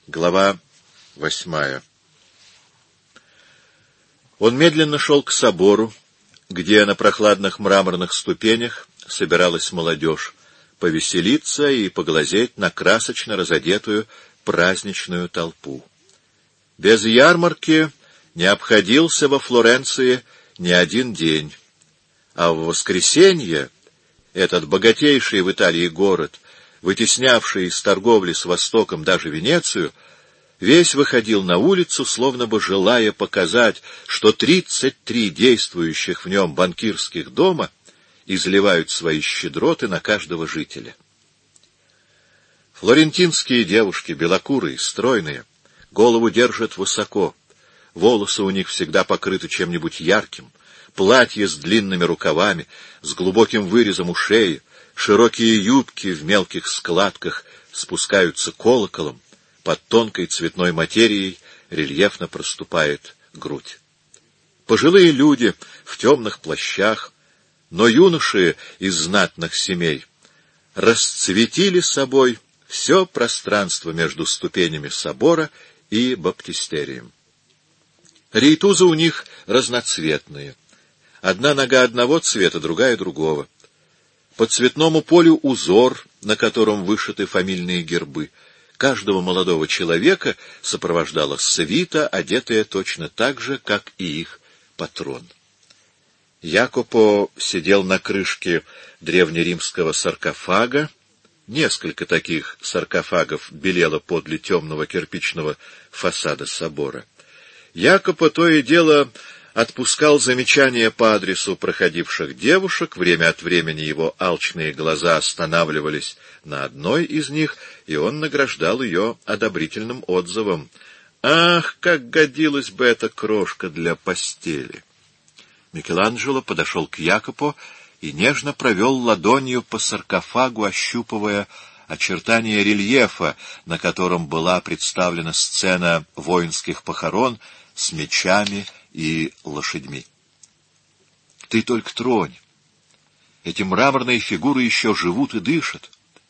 Глава 8. Он медленно шел к собору, где на прохладных мраморных ступенях собиралась молодежь, повеселиться и поглазеть на красочно разодетую праздничную толпу. Без ярмарки не обходился во Флоренции ни один день, а в воскресенье этот богатейший в Италии город, вытеснявший из торговли с Востоком даже Венецию, весь выходил на улицу, словно бы желая показать, что 33 действующих в нем банкирских дома изливают свои щедроты на каждого жителя. Флорентинские девушки, белокурые, стройные, голову держат высоко, волосы у них всегда покрыты чем-нибудь ярким, платья с длинными рукавами, с глубоким вырезом у шеи, широкие юбки в мелких складках спускаются колоколом, под тонкой цветной материей рельефно проступает грудь. Пожилые люди в темных плащах, но юноши из знатных семей расцветили собой все пространство между ступенями собора и баптистерием. Рейтузы у них разноцветные. Одна нога одного цвета, другая другого. По цветному полю узор, на котором вышиты фамильные гербы. Каждого молодого человека сопровождала свита, одетая точно так же, как и их патрон. Якопо сидел на крышке древнеримского саркофага. Несколько таких саркофагов белело подле темного кирпичного фасада собора. Якопо то и дело отпускал замечания по адресу проходивших девушек, время от времени его алчные глаза останавливались на одной из них, и он награждал ее одобрительным отзывом. «Ах, как годилась бы эта крошка для постели!» Микеланджело подошел к Якопо и нежно провел ладонью по саркофагу, ощупывая очертания рельефа, на котором была представлена сцена воинских похорон с мечами и лошадьми. «Ты только тронь! Эти мраморные фигуры еще живут и дышат!»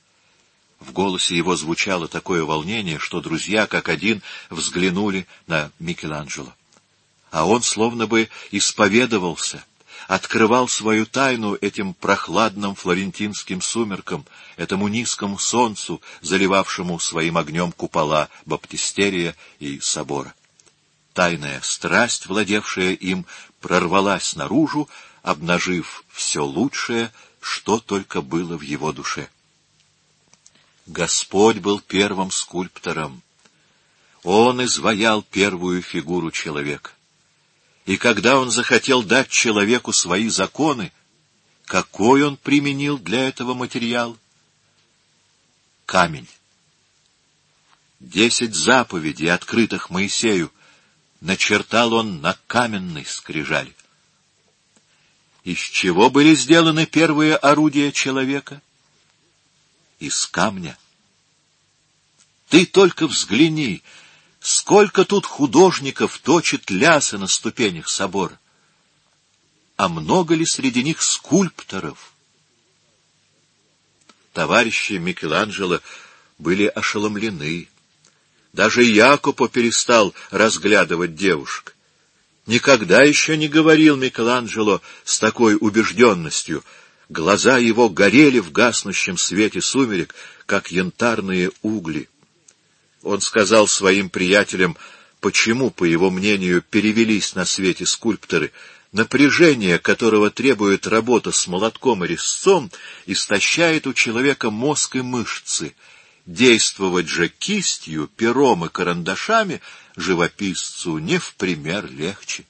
В голосе его звучало такое волнение, что друзья как один взглянули на Микеланджело. А он словно бы исповедовался, открывал свою тайну этим прохладным флорентинским сумеркам, этому низкому солнцу, заливавшему своим огнем купола баптистерия и собора. Тайная страсть, владевшая им, прорвалась наружу, обнажив все лучшее, что только было в его душе. Господь был первым скульптором. Он изваял первую фигуру человека. И когда он захотел дать человеку свои законы, какой он применил для этого материал? Камень. 10 заповедей, открытых Моисею, начертал он на каменной скрижали. Из чего были сделаны первые орудия человека? Из камня. Ты только взгляни, сколько тут художников точит лясы на ступенях собора. А много ли среди них скульпторов? Товарищи Микеланджело были ошеломлены. Даже Якопо перестал разглядывать девушек. Никогда еще не говорил Микеланджело с такой убежденностью. Глаза его горели в гаснущем свете сумерек, как янтарные угли. Он сказал своим приятелям, почему, по его мнению, перевелись на свете скульпторы. Напряжение, которого требует работа с молотком и резцом, истощает у человека мозг и мышцы. Действовать же кистью, пером и карандашами живописцу не в пример легче.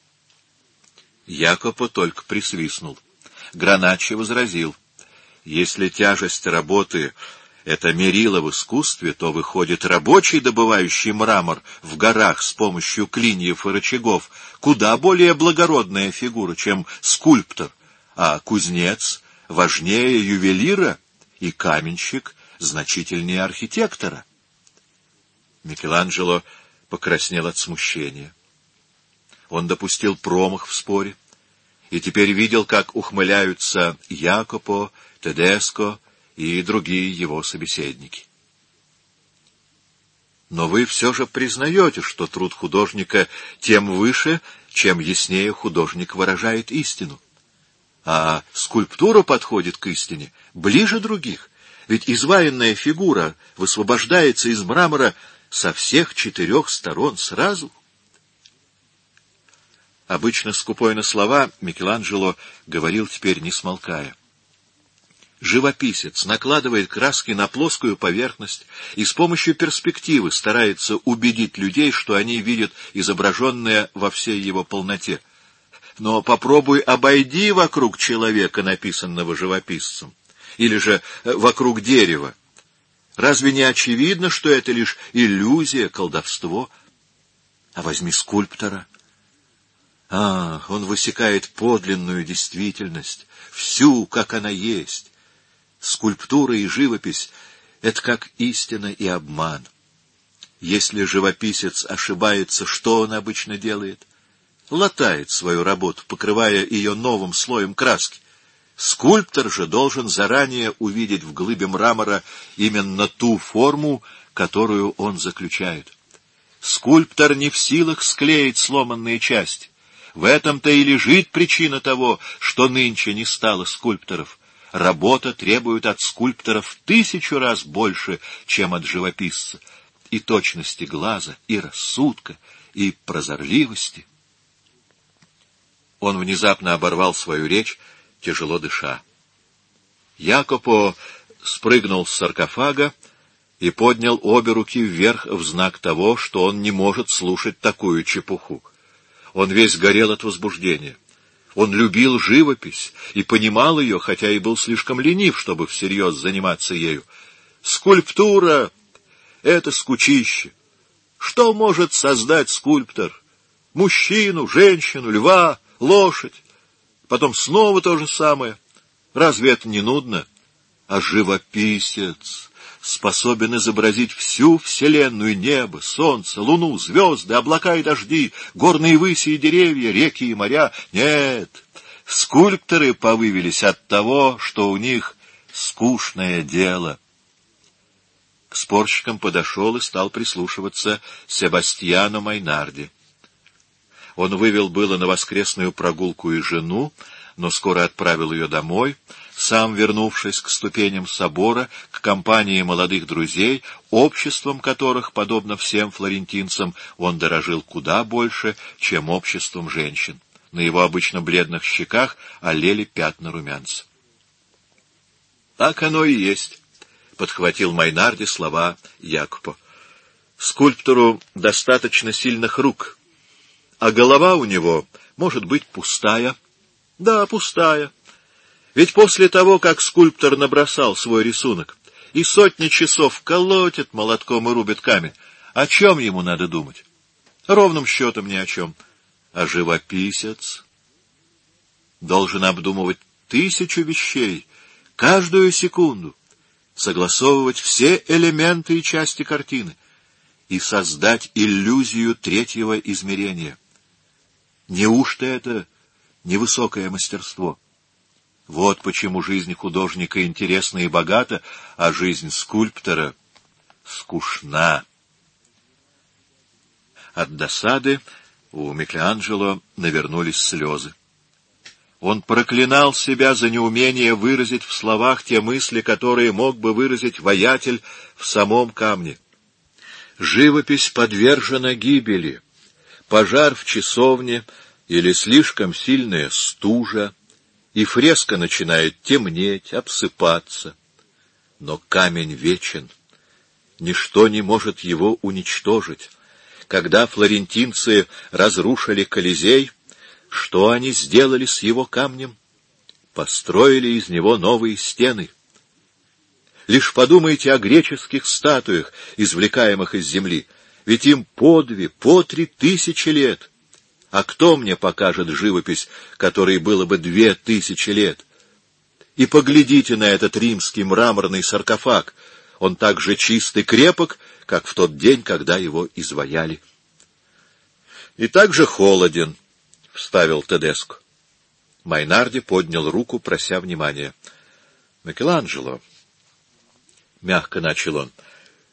Якопо только присвистнул. Граначчи возразил: если тяжесть работы — это мерило в искусстве, то, выходит, рабочий, добывающий мрамор в горах с помощью клиньев и рычагов, куда более благородная фигура, чем скульптор, а кузнец важнее ювелира и каменщик значительнее архитектора. Микеланджело покраснел от смущения. Он допустил промах в споре и теперь видел, как ухмыляются Якопо, Тедеско и другие его собеседники. Но вы все же признаете, что труд художника тем выше, чем яснее художник выражает истину. А скульптура подходит к истине ближе других, ведь изваянная фигура высвобождается из мрамора со всех 4 сторон сразу. Обычно скупой на слова, Микеланджело говорил теперь не смолкая. Живописец накладывает краски на плоскую поверхность и с помощью перспективы старается убедить людей, что они видят изображенное во всей его полноте. Но попробуй обойди вокруг человека, написанного живописцем, или же вокруг дерева. Разве не очевидно, что это лишь иллюзия, колдовство? А возьми скульптора. Он высекает подлинную действительность, всю, как она есть. Скульптура и живопись — это как истина и обман. Если живописец ошибается, что он обычно делает? Латает свою работу, покрывая ее новым слоем краски. Скульптор же должен заранее увидеть в глыбе мрамора именно ту форму, которую он заключает. Скульптор не в силах склеить сломанные части. В этом-то и лежит причина того, что нынче не стало скульпторов. Работа требует от скульптора в 1000 раз больше, чем от живописца. И точности глаза, и рассудка, и прозорливости. Он внезапно оборвал свою речь, тяжело дыша. Якопо спрыгнул с саркофага и поднял обе руки вверх в знак того, что он не может слушать такую чепуху. Он весь горел от возбуждения. Он любил живопись и понимал ее, хотя и был слишком ленив, чтобы всерьез заниматься ею. Скульптура — это скучище. Что может создать скульптор? Мужчину, женщину, льва, лошадь. Потом снова то же самое. Разве это не нудно? А живописец способен изобразить всю вселенную: небо, солнце, луну, звезды, облака и дожди, горные выси и деревья, реки и моря. Нет, скульпторы повывелись от того, что у них скучное дело. К спорщикам подошел и стал прислушиваться Себастьяно Майнарди. Он вывел было на воскресную прогулку и жену, но скоро отправил ее домой, сам вернувшись к ступеням собора, к компании молодых друзей, обществом которых, подобно всем флорентинцам, он дорожил куда больше, чем обществом женщин. На его обычно бледных щеках олели пятна румянца. — Так оно и есть, — подхватил Майнарди слова Якопо. — Скульптору достаточно сильных рук, а голова у него может быть пустая. Да, пустая. Ведь после того, как скульптор набросал свой рисунок и сотни часов колотит молотком и рубит камень, о чем ему надо думать? Ровным счетом ни о чем. А живописец должен обдумывать 1000 вещей, каждую секунду, согласовывать все элементы и части картины и создать иллюзию 3-го измерения. Неужто это невысокое мастерство? Вот почему жизнь художника интересна и богата, а жизнь скульптора скучна. От досады у Микеланджело навернулись слезы. Он проклинал себя за неумение выразить в словах те мысли, которые мог бы выразить воятель в самом камне. Живопись подвержена гибели. Пожар в часовне или слишком сильная стужа, и фреска начинает темнеть, обсыпаться. Но камень вечен. Ничто не может его уничтожить. Когда флорентинцы разрушили Колизей, что они сделали с его камнем? Построили из него новые стены. Лишь подумайте о греческих статуях, извлекаемых из земли. Ведь им по 3000 лет. А кто мне покажет живопись, которой было бы 2000 лет? И поглядите на этот римский мраморный саркофаг. Он так же чист и крепок, как в тот день, когда его изваяли. — И так же холоден, — вставил Тедеско. Майнарди поднял руку, прося внимания. — Микеланджело, — мягко начал он,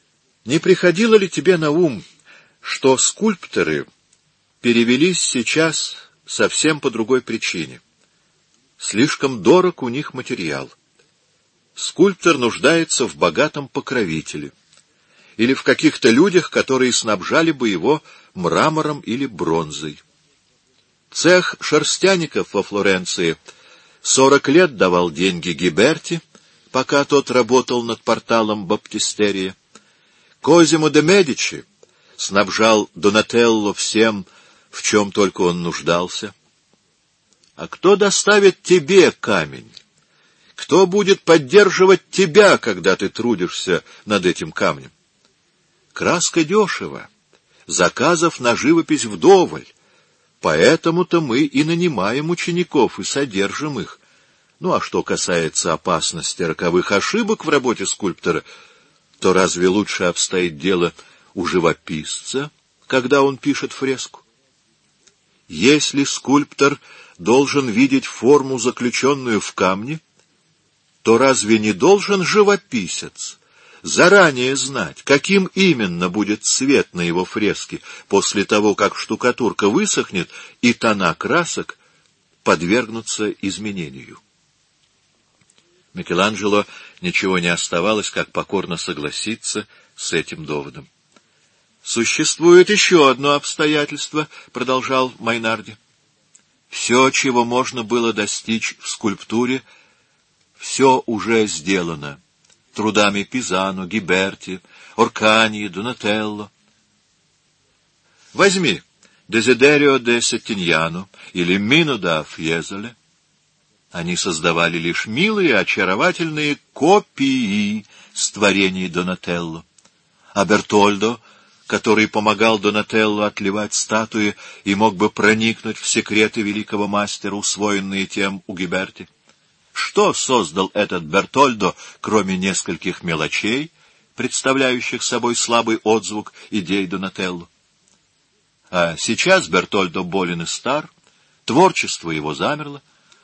Не приходило ли тебе на ум, что скульпторы перевелись сейчас совсем по другой причине? Слишком дорог у них материал. Скульптор нуждается в богатом покровителе или в каких-то людях, которые снабжали бы его мрамором или бронзой. Цех шерстяников во Флоренции 40 лет давал деньги Гиберти, пока тот работал над порталом Баптистерия. Козимо де Медичи снабжал Донателло всем, в чем только он нуждался. А кто доставит тебе камень? Кто будет поддерживать тебя, когда ты трудишься над этим камнем? Краска дешево, заказов на живопись вдоволь, поэтому-то мы и нанимаем учеников и содержим их. Ну, а что касается опасности роковых ошибок в работе скульптора, то разве лучше обстоит дело у живописца, когда он пишет фреску? Если скульптор должен видеть форму, заключенную в камне, то разве не должен живописец заранее знать, каким именно будет цвет на его фреске после того, как штукатурка высохнет и тона красок подвергнутся изменению? Микеланджело ничего не оставалось, как покорно согласиться с этим доводом. «Существует еще одно обстоятельство», — продолжал Майнарди. «Все, чего можно было достичь в скульптуре, все уже сделано трудами Пизано, Гиберти, Орканьи, Донателло. Возьми Дезидерио де Сеттиньяно или Мино да Фьезоле. Они создавали лишь милые, очаровательные копии с творений Донателло. А Бертольдо, который помогал Донателло отливать статуи и мог бы проникнуть в секреты великого мастера, усвоенные тем у Гиберти. Что создал этот Бертольдо, кроме нескольких мелочей, представляющих собой слабый отзвук идей Донателло? А сейчас Бертольдо болен и стар, творчество его замерло.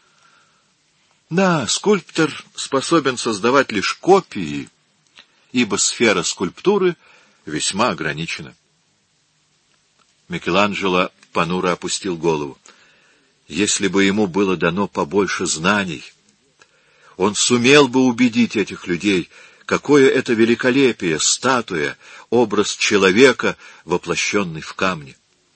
Да, скульптор способен создавать лишь копии, ибо сфера скульптуры весьма ограничена. Микеланджело понуро опустил голову. Если бы ему было дано побольше знаний, он сумел бы убедить этих людей, какое это великолепие, статуя, образ человека, воплощенный в камне.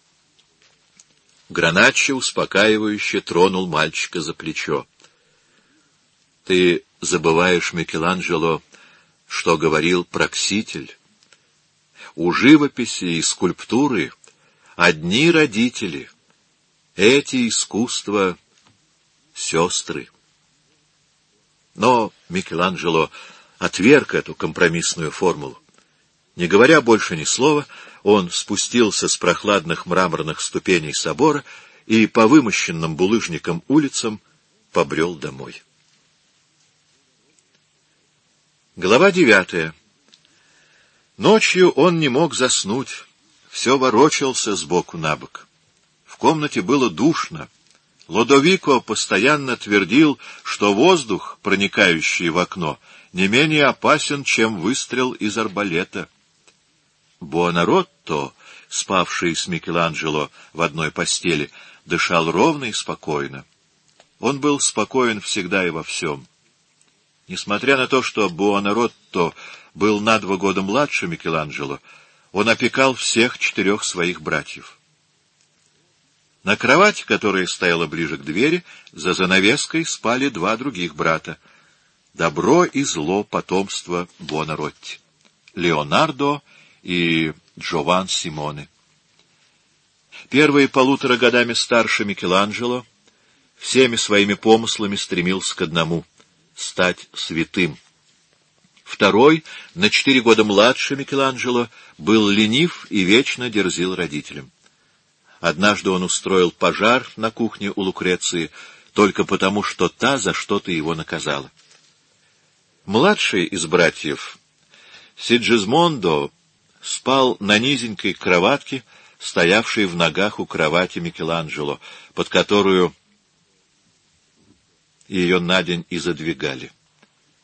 Граначчо успокаивающе тронул мальчика за плечо. — Ты забываешь, Микеланджело, что говорил Пракситель. У живописи и скульптуры одни родители. Эти искусства — сестры. Но Микеланджело отверг эту компромиссную формулу. Не говоря больше ни слова, он спустился с прохладных мраморных ступеней собора и по вымощенным булыжникам улицам побрел домой. Глава 9. Ночью он не мог заснуть, все ворочался сбоку на бок. В комнате было душно. Лодовико постоянно твердил, что воздух, проникающий в окно, не менее опасен, чем выстрел из арбалета. Буонаротто, спавший с Микеланджело в одной постели, дышал ровно и спокойно. Он был спокоен всегда и во всем. Несмотря на то, что Буонаротто был на 2 года младше Микеланджело, он опекал всех 4 своих братьев. На кровати, которая стояла ближе к двери, за занавеской спали 2 других брата. Добро и зло потомства Буонаротти — Леонардо и Джован Симоне. Первые 1,5 годами старше Микеланджело всеми своими помыслами стремился к одному — стать святым. Второй, на 4 года младше Микеланджело, был ленив и вечно дерзил родителям. Однажды он устроил пожар на кухне у Лукреции только потому, что та за что-то его наказала. Младший из братьев, Сиджизмондо, спал на низенькой кроватке, стоявшей в ногах у кровати Микеланджело, под которую ее на день и задвигали.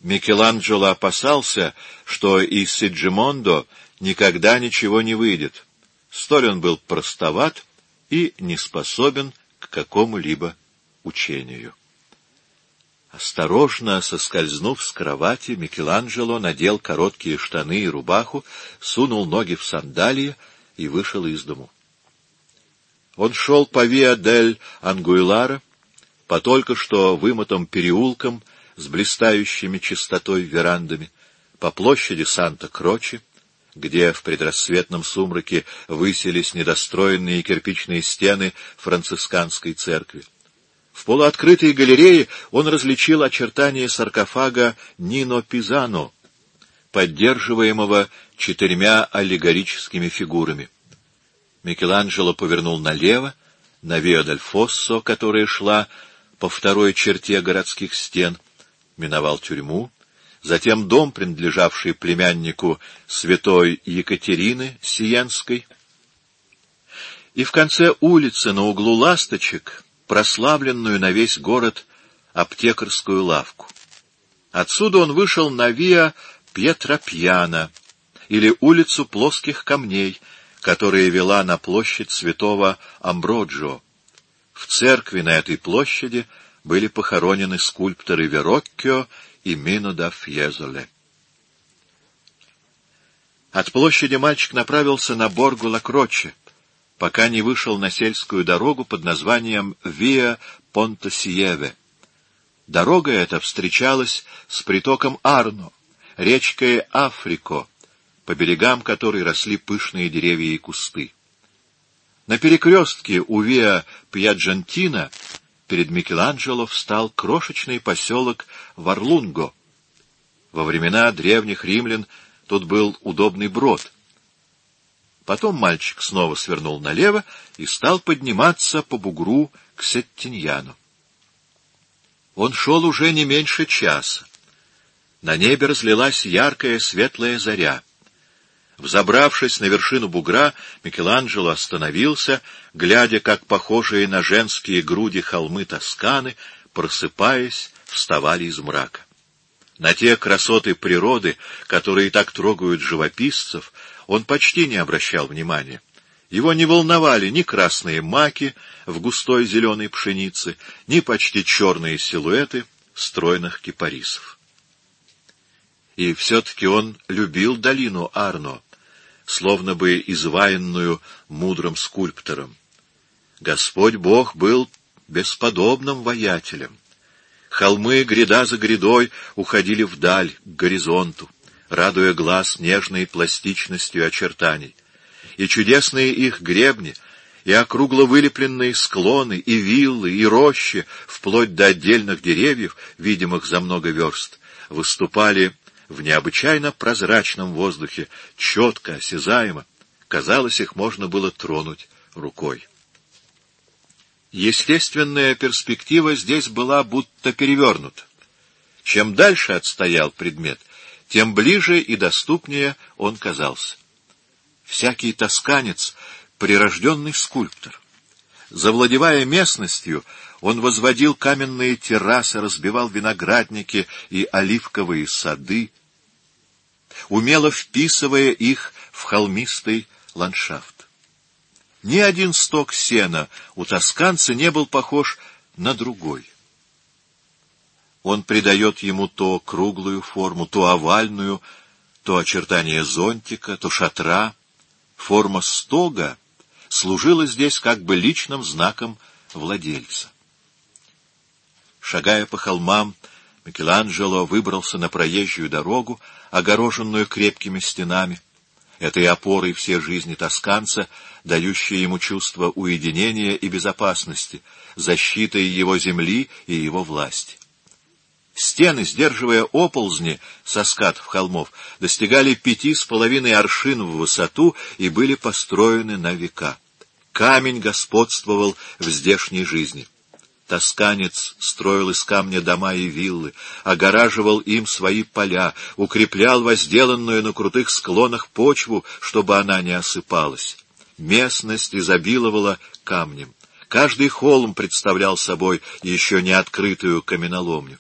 Микеланджело опасался, что из Сиджимондо никогда ничего не выйдет. Столь он был простоват и не способен к какому-либо учению. Осторожно соскользнув с кровати, Микеланджело надел короткие штаны и рубаху, сунул ноги в сандалии и вышел из дому. Он шел по Виа-дель-Ангуилара, по только что вымытым переулкам с блистающими чистотой верандами, по площади Санта-Кроче, где в предрассветном сумраке высились недостроенные кирпичные стены францисканской церкви. В полуоткрытой галерее он различил очертания саркофага Нино Пизано, поддерживаемого 4 аллегорическими фигурами. Микеланджело повернул налево, на Виа-дель-Фоссо, которая шла по второй черте городских стен, миновал тюрьму, затем дом, принадлежавший племяннику святой Екатерины Сиенской, и в конце улицы на углу Ласточек прославленную на весь город аптекарскую лавку. Отсюда он вышел на Виа Пьетропьяно, или улицу плоских камней, которая вела на площадь святого Амброджио. В церкви на этой площади были похоронены скульпторы Вероккио и Мино да Фьезоле. От площади мальчик направился на Борго-ла-Кроче, пока не вышел на сельскую дорогу под названием Виа Понтосиеве. Дорога эта встречалась с притоком Арно, речкой Африко, по берегам которой росли пышные деревья и кусты. На перекрестке у Виа Пьяджентино перед Микеланджело встал крошечный поселок Варлунго. Во времена древних римлян тут был удобный брод. Потом мальчик снова свернул налево и стал подниматься по бугру к Сеттиньяну. Он шел уже не меньше часа. На небе разлилась яркая светлая заря. Взобравшись на вершину бугра, Микеланджело остановился, глядя, как похожие на женские груди холмы Тосканы, просыпаясь, вставали из мрака. На те красоты природы, которые так трогают живописцев, он почти не обращал внимания. Его не волновали ни красные маки в густой зеленой пшенице, ни почти черные силуэты стройных кипарисов. И все-таки он любил долину Арно, словно бы изваянную мудрым скульптором. Господь Бог был бесподобным воятелем. Холмы гряда за грядой уходили вдаль, к горизонту, радуя глаз нежной пластичностью очертаний. И чудесные их гребни, и округло вылепленные склоны, и виллы, и рощи, вплоть до отдельных деревьев, видимых за много верст, выступали в необычайно прозрачном воздухе, четко, осязаемо. Казалось, их можно было тронуть рукой. Естественная перспектива здесь была будто перевернута. Чем дальше отстоял предмет, тем ближе и доступнее он казался. Всякий тосканец — прирожденный скульптор. Завладевая местностью, он возводил каменные террасы, разбивал виноградники и оливковые сады, умело вписывая их в холмистый ландшафт. Ни один сток сена у тосканца не был похож на другой. Он придает ему то круглую форму, то овальную, то очертания зонтика, то шатра. Форма стога служила здесь как бы личным знаком владельца. Шагая по холмам, Микеланджело выбрался на проезжую дорогу, огороженную крепкими стенами, этой опорой всей жизни тосканца, дающей ему чувство уединения и безопасности, защитой его земли и его власти. Стены, сдерживая оползни со скатов холмов, достигали 5,5 аршин в высоту и были построены на века. Камень господствовал в здешней жизни. Тосканец строил из камня дома и виллы, огораживал им свои поля, укреплял возделанную на крутых склонах почву, чтобы она не осыпалась. Местность изобиловала камнем. Каждый холм представлял собой еще не открытую каменоломню.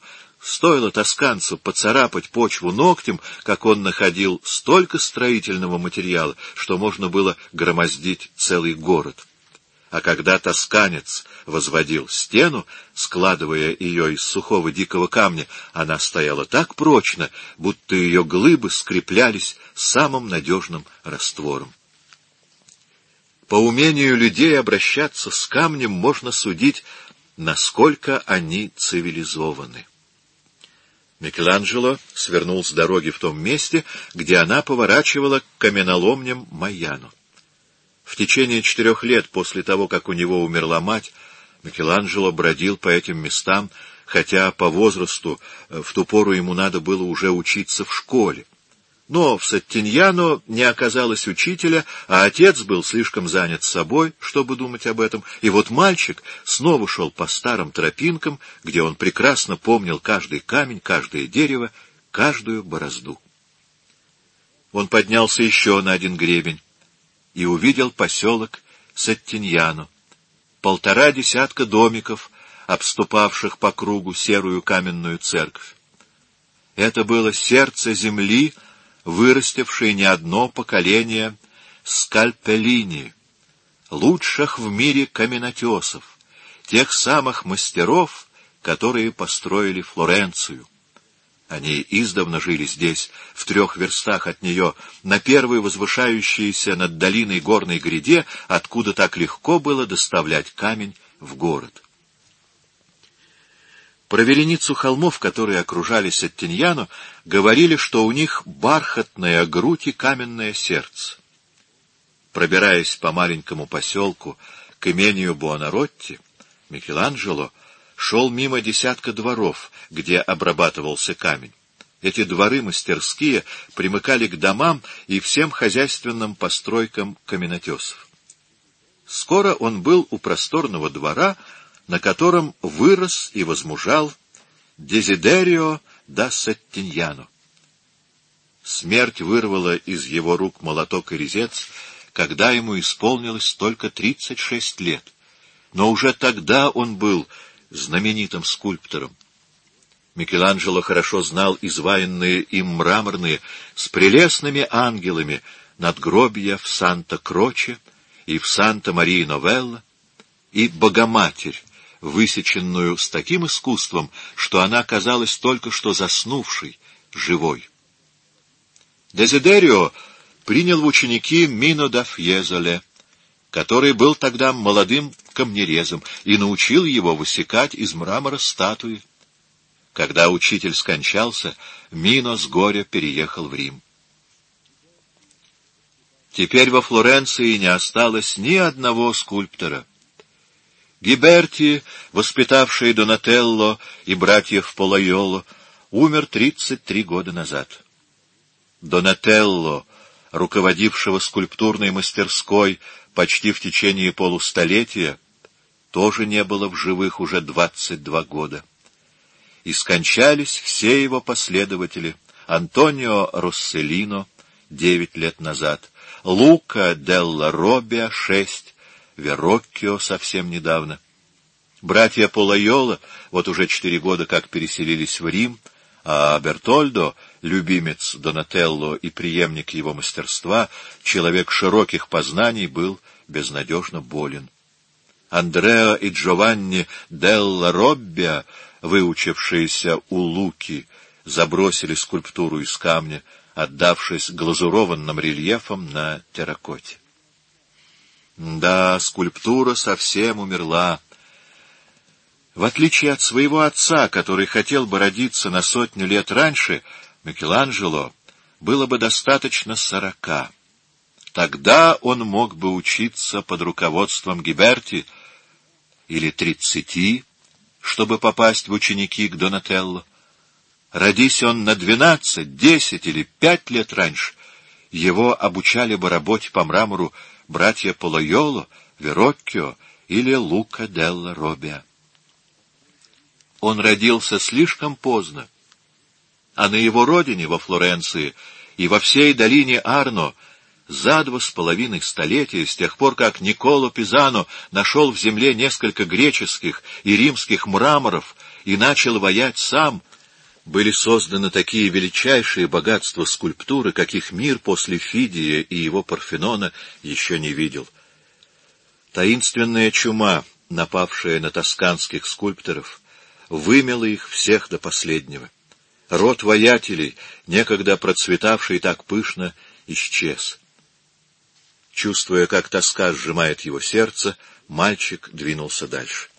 Стоило тосканцу поцарапать почву ногтем, как он находил столько строительного материала, что можно было громоздить целый город. А когда тосканец возводил стену, складывая ее из сухого дикого камня, она стояла так прочно, будто ее глыбы скреплялись самым надежным раствором. По умению людей обращаться с камнем можно судить, насколько они цивилизованы. Микеланджело свернул с дороги в том месте, где она поворачивала к каменоломням Майяно. В течение 4 лет после того, как у него умерла мать, Микеланджело бродил по этим местам, хотя по возрасту в ту пору ему надо было уже учиться в школе. Но в Саттиньяно не оказалось учителя, а отец был слишком занят собой, чтобы думать об этом, и вот мальчик снова шел по старым тропинкам, где он прекрасно помнил каждый камень, каждое дерево, каждую борозду. Он поднялся еще на один гребень и увидел поселок Саттиньяно, 1,5 десятка домиков, обступавших по кругу серую каменную церковь. Это было сердце земли, вырастившей не одно поколение скальпеллини, лучших в мире каменотесов, тех самых мастеров, которые построили Флоренцию. Они издавна жили здесь, в 3 верстах от нее, на первой возвышающейся над долиной горной гряде, откуда так легко было доставлять камень в город. Про вереницу холмов, которые окружали Саттиньяно, говорили, что у них бархатная грудь и каменное сердце. Пробираясь по маленькому поселку к имению Буонаротти, Микеланджело шел мимо десятка дворов, где обрабатывался камень. Эти дворы-мастерские примыкали к домам и всем хозяйственным постройкам каменотесов. Скоро он был у просторного двора, на котором вырос и возмужал Дезидерио да Саттиньяно. Смерть вырвала из его рук молоток и резец, когда ему исполнилось только 36 лет, но уже тогда он был знаменитым скульптором. Микеланджело хорошо знал изваянные им мраморные с прелестными ангелами надгробия в Санта-Кроче и в Санта-Марии-Новелла, и Богоматерь, высеченную с таким искусством, что она казалась только что заснувшей, живой. Дезидерио принял в ученики Мино да Фьезоле, который был тогда молодым камнерезом, и научил его высекать из мрамора статуи. Когда учитель скончался, Мино с горя переехал в Рим. Теперь во Флоренции не осталось ни одного скульптора. Гиберти, воспитавший Донателло и братьев Полайоло, умер 33 года назад. Донателло, руководившего скульптурной мастерской почти в течение полустолетия, тоже не было в живых уже 22 года. И скончались все его последователи: Антонио Росселлино 9 лет назад, Лука делла Роббиа 6, Вероккио совсем недавно. Братья Полайоло вот уже 4 года как переселились в Рим, а Бертольдо, любимец Донателло и преемник его мастерства, человек широких познаний, был безнадежно болен. Андреа и Джованни делла Роббиа, выучившиеся у Луки, забросили скульптуру из камня, отдавшись глазурованным рельефам на терракоте. Да, скульптура совсем умерла. В отличие от своего отца, который хотел бы родиться на 100 лет раньше, Микеланджело было бы достаточно 40. Тогда он мог бы учиться под руководством Гиберти, или 30, чтобы попасть в ученики к Донателло. Родись он на 12, 10 или 5 лет раньше, его обучали бы работе по мрамору братья Полайоло, Вероккио или Лука делла Роббиа. Он родился слишком поздно, а на его родине, во Флоренции, и во всей долине Арно, за 2,5 столетия, с тех пор, как Никколо Пизано нашел в земле несколько греческих и римских мраморов и начал ваять сам, были созданы такие величайшие богатства скульптуры, каких мир после Фидия и его Парфенона еще не видел. Таинственная чума, напавшая на тосканских скульпторов, вымела их всех до последнего. Род воятелей, некогда процветавший так пышно, исчез. Чувствуя, как тоска сжимает его сердце, мальчик двинулся дальше.